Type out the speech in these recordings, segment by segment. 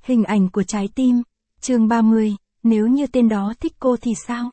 Hình ảnh của trái tim. Chương 30, nếu như tên đó thích cô thì sao?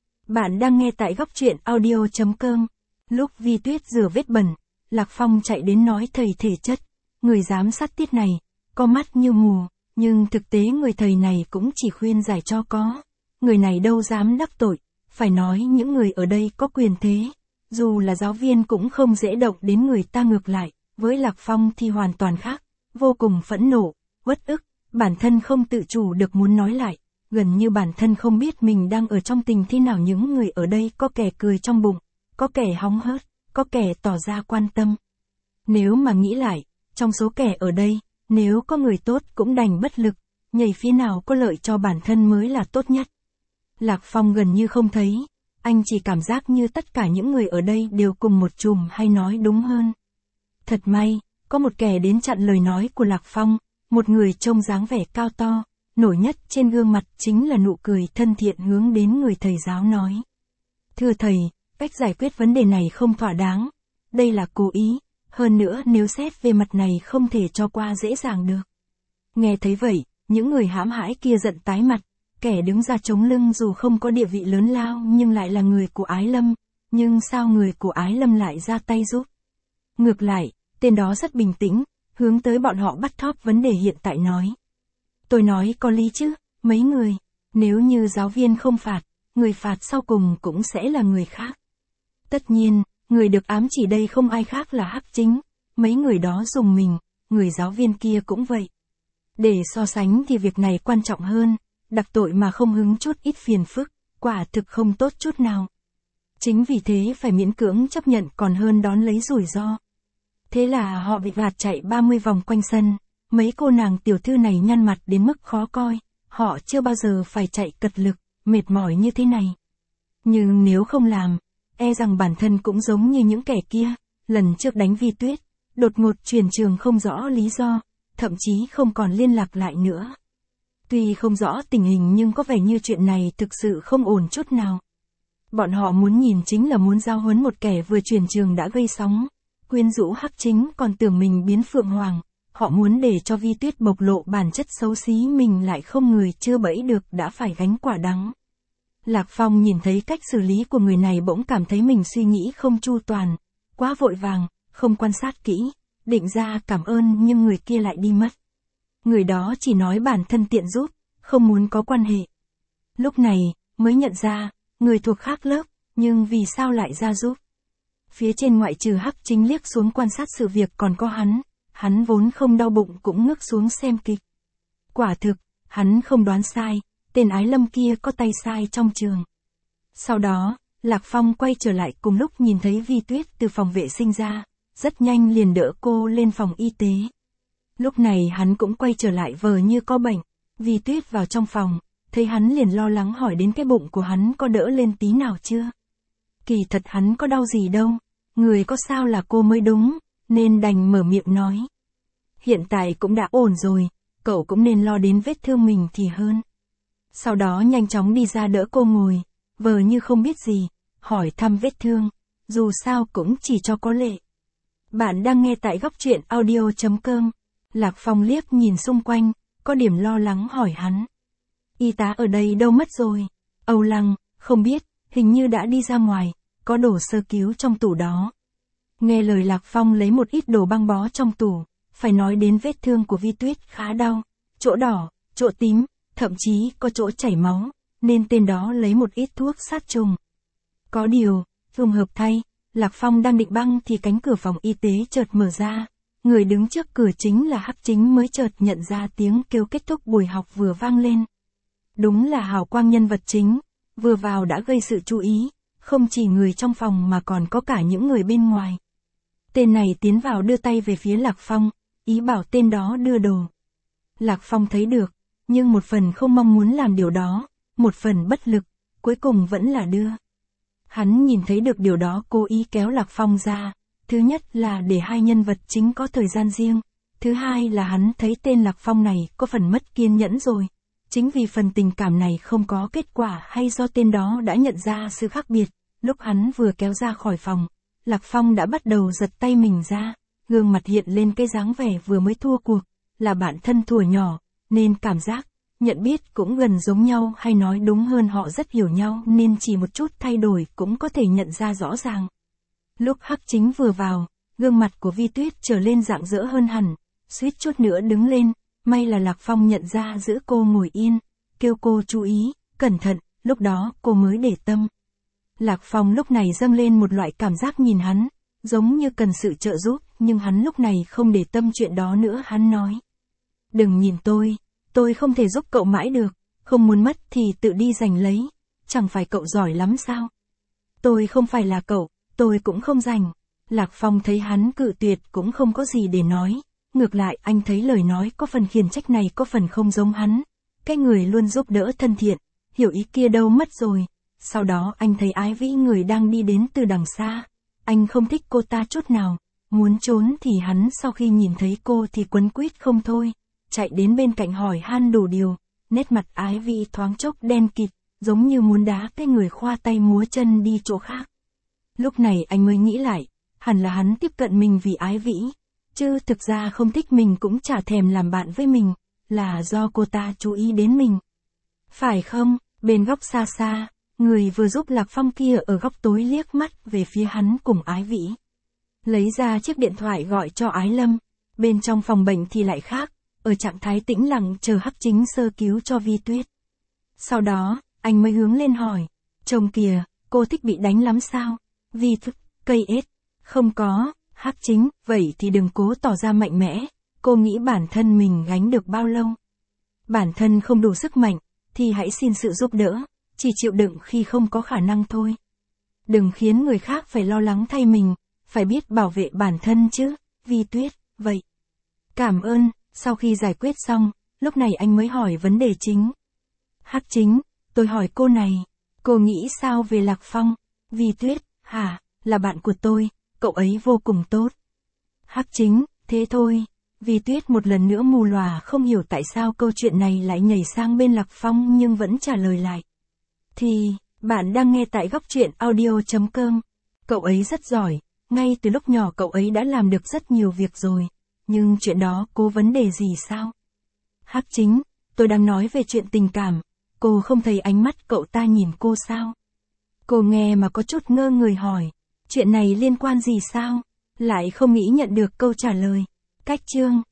Bạn đang nghe tại góc truyện audio.com. Lúc Vi Tuyết rửa vết bẩn, Lạc Phong chạy đến nói thầy thể chất. Người giám sát tiết này, có mắt như mù, nhưng thực tế người thầy này cũng chỉ khuyên giải cho có. Người này đâu dám đắc tội, phải nói những người ở đây có quyền thế. Dù là giáo viên cũng không dễ động đến người ta, ngược lại, với Lạc Phong thì hoàn toàn khác, vô cùng phẫn nộ, uất ức, bản thân không tự chủ được muốn nói lại, gần như bản thân không biết mình đang ở trong tình thế nào. Những người ở đây có kẻ cười trong bụng, có kẻ hóng hớt, có kẻ tỏ ra quan tâm. Nếu mà nghĩ lại, trong số kẻ ở đây, nếu có người tốt cũng đành bất lực, nhảy phía nào có lợi cho bản thân mới là tốt nhất. Lạc Phong gần như không thấy, anh chỉ cảm giác như tất cả những người ở đây đều cùng một chùm, hay nói đúng hơn. Thật may, có một kẻ đến chặn lời nói của Lạc Phong, một người trông dáng vẻ cao to, nổi nhất trên gương mặt chính là nụ cười thân thiện hướng đến người thầy giáo nói. Thưa thầy, cách giải quyết vấn đề này không thỏa đáng, đây là cố ý, hơn nữa nếu xét về mặt này không thể cho qua dễ dàng được. Nghe thấy vậy, những người hãm hãi kia giận tái mặt, kẻ đứng ra chống lưng dù không có địa vị lớn lao nhưng lại là người của Ái Lâm, nhưng sao người của Ái Lâm lại ra tay giúp? Ngược lại, tên đó rất bình tĩnh, hướng tới bọn họ bắt thóp vấn đề hiện tại nói. Tôi nói có lý chứ, mấy người, nếu như giáo viên không phạt, người phạt sau cùng cũng sẽ là người khác. Tất nhiên, người được ám chỉ đây không ai khác là Hắc Chính, mấy người đó dùng mình, người giáo viên kia cũng vậy. Để so sánh thì việc này quan trọng hơn, đặc tội mà không hứng chút ít phiền phức, quả thực không tốt chút nào. Chính vì thế phải miễn cưỡng chấp nhận còn hơn đón lấy rủi ro. Thế là họ bị vạt chạy 30 vòng quanh sân, mấy cô nàng tiểu thư này nhăn mặt đến mức khó coi, họ chưa bao giờ phải chạy cật lực, mệt mỏi như thế này. Nhưng nếu không làm, e rằng bản thân cũng giống như những kẻ kia, lần trước đánh Vi Tuyết, đột ngột chuyển trường không rõ lý do, thậm chí không còn liên lạc lại nữa. Tuy không rõ tình hình nhưng có vẻ như chuyện này thực sự không ổn chút nào. Bọn họ muốn nhìn chính là muốn giao huấn một kẻ vừa chuyển trường đã gây sóng, quyến rũ Hắc Chính còn tưởng mình biến phượng hoàng, họ muốn để cho Vi Tuyết bộc lộ bản chất xấu xí mình lại không người chưa bẫy được đã phải gánh quả đắng. Lạc Phong nhìn thấy cách xử lý của người này bỗng cảm thấy mình suy nghĩ không chu toàn, quá vội vàng, không quan sát kỹ, định ra cảm ơn nhưng người kia lại đi mất. Người đó chỉ nói bản thân tiện giúp, không muốn có quan hệ. Lúc này, mới nhận ra, người thuộc khác lớp, nhưng vì sao lại ra giúp. Phía trên ngoại trừ Hắc Chính liếc xuống quan sát sự việc còn có hắn vốn không đau bụng cũng ngước xuống xem kịch. Quả thực, hắn không đoán sai, tên Ái Lâm kia có tay sai trong trường. Sau đó, Lạc Phong quay trở lại cùng lúc nhìn thấy Vi Tuyết từ phòng vệ sinh ra, rất nhanh liền đỡ cô lên phòng y tế. Lúc này hắn cũng quay trở lại vờ như có bệnh, Vi Tuyết vào trong phòng, thấy hắn liền lo lắng hỏi đến cái bụng của hắn có đỡ lên tí nào chưa. Kỳ thật hắn có đau gì đâu, người có sao là cô mới đúng, nên đành mở miệng nói. Hiện tại cũng đã ổn rồi, cậu cũng nên lo đến vết thương mình thì hơn. Sau đó nhanh chóng đi ra đỡ cô ngồi, vờ như không biết gì, hỏi thăm vết thương, dù sao cũng chỉ cho có lệ. Bạn đang nghe tại góc truyện audio.com. Lạc Phong liếc nhìn xung quanh, có điểm lo lắng hỏi hắn. Y tá ở đây đâu mất rồi? Âu Lăng, không biết, hình như đã đi ra ngoài, có đồ sơ cứu trong tủ đó. Nghe lời Lạc Phong lấy một ít đồ băng bó trong tủ, phải nói đến vết thương của Vi Tuyết khá đau, chỗ đỏ, chỗ tím, thậm chí có chỗ chảy máu, nên tên đó lấy một ít thuốc sát trùng. Có điều, trùng hợp thay, Lạc Phong đang định băng thì cánh cửa phòng y tế chợt mở ra. Người đứng trước cửa chính là Hắc Chính mới chợt nhận ra tiếng kêu kết thúc buổi học vừa vang lên. Đúng là hào quang nhân vật chính, vừa vào đã gây sự chú ý, không chỉ người trong phòng mà còn có cả những người bên ngoài. Tên này tiến vào đưa tay về phía Lạc Phong, ý bảo tên đó đưa đồ. Lạc Phong thấy được, nhưng một phần không mong muốn làm điều đó, một phần bất lực, cuối cùng vẫn là đưa. Hắn nhìn thấy được điều đó cố ý kéo Lạc Phong ra. Thứ nhất là để hai nhân vật chính có thời gian riêng, thứ hai là hắn thấy tên Lạc Phong này có phần mất kiên nhẫn rồi. Chính vì phần tình cảm này không có kết quả hay do tên đó đã nhận ra sự khác biệt, lúc hắn vừa kéo ra khỏi phòng, Lạc Phong đã bắt đầu giật tay mình ra, gương mặt hiện lên cái dáng vẻ vừa mới thua cuộc, là bạn thân thuở nhỏ, nên cảm giác, nhận biết cũng gần giống nhau, hay nói đúng hơn họ rất hiểu nhau nên chỉ một chút thay đổi cũng có thể nhận ra rõ ràng. Lúc Hắc Chính vừa vào, gương mặt của Vi Tuyết trở lên rạng rỡ hơn hẳn, suýt chút nữa đứng lên, may là Lạc Phong nhận ra giữ cô ngồi yên, kêu cô chú ý, cẩn thận, lúc đó cô mới để tâm. Lạc Phong lúc này dâng lên một loại cảm giác nhìn hắn, giống như cần sự trợ giúp, nhưng hắn lúc này không để tâm chuyện đó nữa, hắn nói. Đừng nhìn tôi không thể giúp cậu mãi được, không muốn mất thì tự đi giành lấy, chẳng phải cậu giỏi lắm sao? Tôi không phải là cậu, tôi cũng không giành. Lạc Phong thấy hắn cự tuyệt cũng không có gì để nói, ngược lại anh thấy lời nói có phần khiển trách này có phần không giống hắn, cái người luôn giúp đỡ thân thiện, hiểu ý kia đâu mất rồi. Sau đó anh thấy Ái Vĩ người đang đi đến từ đằng xa, anh không thích cô ta chút nào, muốn trốn thì hắn sau khi nhìn thấy cô thì quấn quýt không thôi, chạy đến bên cạnh hỏi han đủ điều, nét mặt Ái Vĩ thoáng chốc đen kịt, giống như muốn đá cái người khoa tay múa chân đi chỗ khác. Lúc này anh mới nghĩ lại, hẳn là hắn tiếp cận mình vì Ái Vĩ, chứ thực ra không thích mình cũng chả thèm làm bạn với mình, là do cô ta chú ý đến mình. Phải không? Bên góc xa xa, người vừa giúp Lạc Phong kia ở góc tối liếc mắt về phía hắn cùng Ái Vĩ. Lấy ra chiếc điện thoại gọi cho Ái Lâm, bên trong phòng bệnh thì lại khác, ở trạng thái tĩnh lặng chờ Hắc Chính sơ cứu cho Vi Tuyết. Sau đó, anh mới hướng lên hỏi, chồng kìa, cô thích bị đánh lắm sao? Vi Tuyết, cây ết. Không có, Hắc Chính, vậy thì đừng cố tỏ ra mạnh mẽ, cô nghĩ bản thân mình gánh được bao lâu? Bản thân không đủ sức mạnh, thì hãy xin sự giúp đỡ, chỉ chịu đựng khi không có khả năng thôi. Đừng khiến người khác phải lo lắng thay mình, phải biết bảo vệ bản thân chứ, Vi Tuyết, vậy. Cảm ơn, sau khi giải quyết xong, lúc này anh mới hỏi vấn đề chính. Hắc Chính, tôi hỏi cô này, cô nghĩ sao về Lạc Phong? Vi Tuyết, hả, là bạn của tôi, cậu ấy vô cùng tốt. Hắc Chính, thế thôi. Vi Tuyết một lần nữa mù lòa không hiểu tại sao câu chuyện này lại nhảy sang bên Lạc Phong nhưng vẫn trả lời lại. Thì, bạn đang nghe tại góc truyện audio.com. Cậu ấy rất giỏi, ngay từ lúc nhỏ cậu ấy đã làm được rất nhiều việc rồi, nhưng chuyện đó có vấn đề gì sao? Hắc Chính, tôi đang nói về chuyện tình cảm, cô không thấy ánh mắt cậu ta nhìn cô sao? Cô nghe mà có chút ngơ người hỏi, chuyện này liên quan gì sao? Lại không nghĩ nhận được câu trả lời. Cách chương